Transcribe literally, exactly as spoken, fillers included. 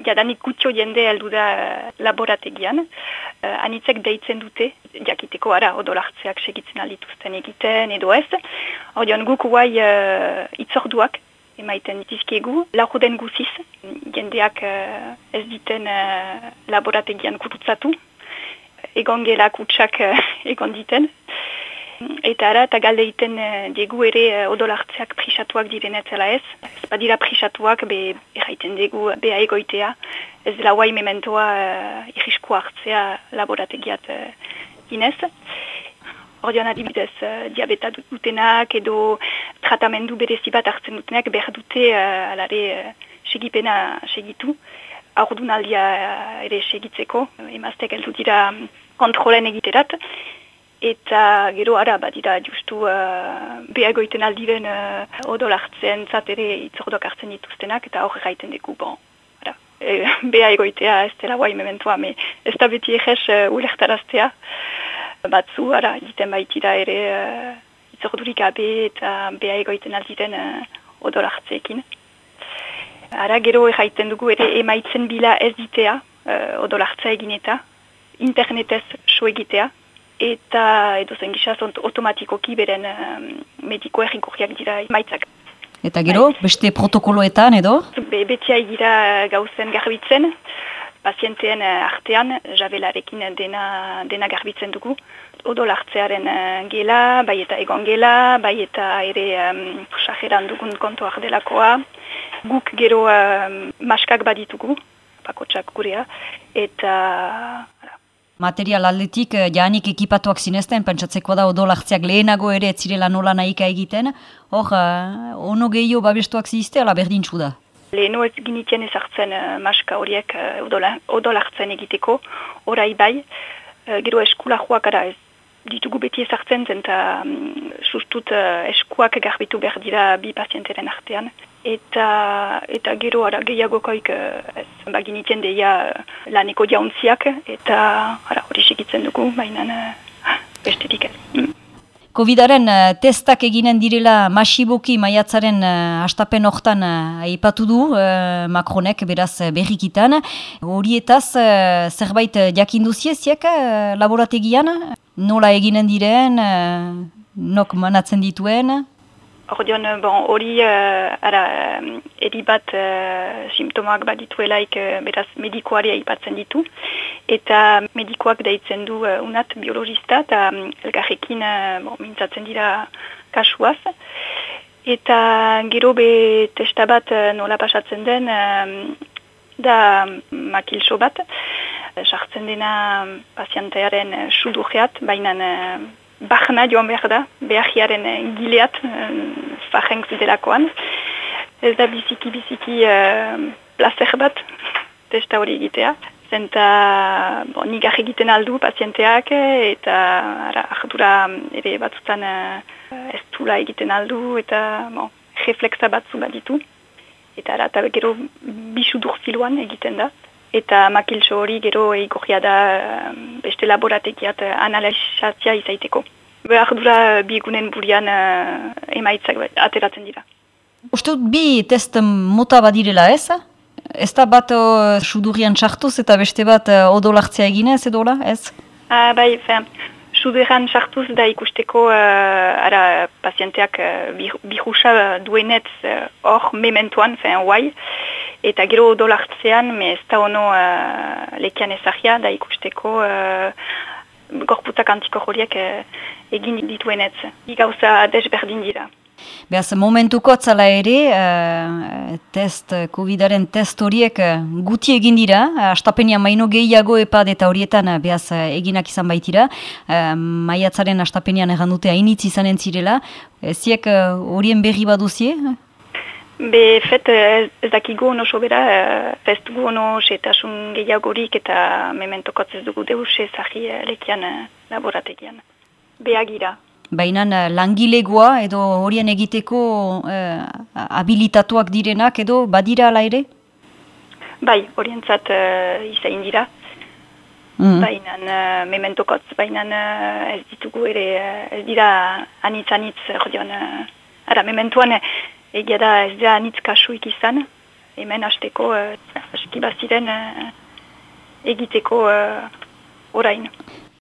jadanik gutxo jende heldu da laborategian, uh, anitzek deitzen dute, jakiteko ara odolartzeak segitzen aldituzten egiten edo ez. Ordean guk guai uh, itzorduak emaiten dizkiegu, laurden guziz, jendeak uh, ez diten uh, laborategian kurutzatu, egon gelak utxak uh, egon diten. Eta ara, eta galde iten uh, diegu ere uh, odolartzeak prisatuak direnetzela ez. Ez badira prisatuak, be erraiten diegu beha egoitea. Ez dela guai mementoa uh, irrisko hartzea laborategiat uh, ginez. Ordean adibidez, uh, diabeta dutenak edo tratamendu berezi bat hartzen dutenak behar dute uh, alare uh, segipena segitu. Aurdun aldia uh, ere segitzeko, emaztek heldu dira kontrolen egiterat. Eta gero ara badira justu uh, behagoiten aldiren uh, odolartzen zat ere itzordoak hartzen dituztenak eta hor gaiten dugu, bon, ara, e, behagoitea ez dela guai mementoa, me ez da beti egez uh, ulertaraztea. Batzu, ara, egiten baitira ere uh, itzordurik gabe eta behagoiten aldiren uh, odolartzeekin. Ara gero gaiten dugu ere emaitzen bila ez ditea uh, odolartzea egin eta internetez so egitea. Eta edo zen gisa automatikoki beren um, mediko errikurriak dira maitzak. Eta gero, beste protokoloetan edo? Be, beti gira gauzen garbitzen, pazienteen artean, jabelarekin dena, dena garbitzen dugu. Odolartzearen uh, gela, bai eta egon gela, bai eta ere um, sajeran dugun kontuak delakoa. Guk gero um, maskak baditugu, pakotxak gurea, eta... Material aldetik, jaanik ekipatuak zinezten, pentsatzeko da odolartzeak lehenago ere etzirela nola nahika egiten. Hor, uh, ono gehiago babestuak zizte, ala berdintzu da? Leheno ez ginitien ezartzen uh, maska horiek uh, odola, odolartzen egiteko, orai bai, uh, gero eskula joak ara ez ditugu beti ezartzen zen, eta um, sustut uh, eskuak garbitu behar dira bi pazienteren artean. Eta, eta gero ara gehiagokoik ez baginiten deia laneko jauntziak eta hori segitzen dugu, baina bestetik ez. Mm. Covidaren uh, testak eginen direla masiboki maiatzaren uh, astapen hortan uh, aipatu du uh, Macronek beraz berrikitan. Horietaz uh, zerbait jakinduzieziek uh, laborategian? Nola eginen diren, uh, nok manatzen dituen? Ordeon, bon, hori uh, ara, um, eri bat uh, simptomak bat dituelaik uh, beraz medikoari aipatzen ditu. Eta medikoak deitzen du uh, unat biologista eta um, elgarrekin uh, bon, mintzatzen dira kasuaz. Eta gero be testa bat uh, nola pasatzen den um, da makilso bat. Sartzen dena pazientearen uh, sudurreat, baina uh, Bahna joan behar da, behagiaren gileat, fajenk delakoan. Ez da biziki-biziki uh, placer bat, testa hori egitea. Zenta, bon, nigar egiten aldu pazienteak, eta ara, ardura ere batzutan uh, ez dula egiten aldu, eta bon, reflexa batzu bat ditu. Eta ara, eta gero bisudur filuan egiten da. Eta makilso hori gero egikorria da beste laborategiat analizatzia izaiteko. Behar dura biegunen burian uh, emaitzak ateratzen dira. Uste dut bi test mota badirela ez? Ez da bat uh, sudurian txartuz eta beste bat uh, odolartzea eginez edola ez? Ah, bai, fen, sudurian txartuz da ikusteko uh, ara pazienteak uh, birusa duenetz hor uh, mementoan, fen, guai. Eta gero odolartzean, me ez da ono uh, lekian ezagia da ikusteko uh, gorputzak antikor horiek uh, egin dituenetz. Gauza desberdin dira. Beaz, momentuko atzala ere, uh, test, Covidaren test horiek uh, guti egin dira, uh, astapenia maino gehiago epad eta horietan uh, beaz uh, eginak izan baitira, uh, maiatzaren astapenian errandute hainitz izanen zirela, ziek uh, horien berri baduzie? Be, fet, ez, ez dakigu ono sobera, ez dugu ono setasun gehiagorik eta mementokotz ez dugu deus ezagi lekian laborategian. Beagira. Baina langilegoa edo horien egiteko eh, habilitatuak direnak edo badira ala ere? Bai, horientzat uh, izain dira. Mm. Baina uh, mementokotz, baina uh, ez ditugu ere, uh, ez dira anitz-anitz, uh, ara, mementuan egia da ez da anitz kasuik izan, hemen hasteko uh, aski baziren uh, egiteko uh, orain.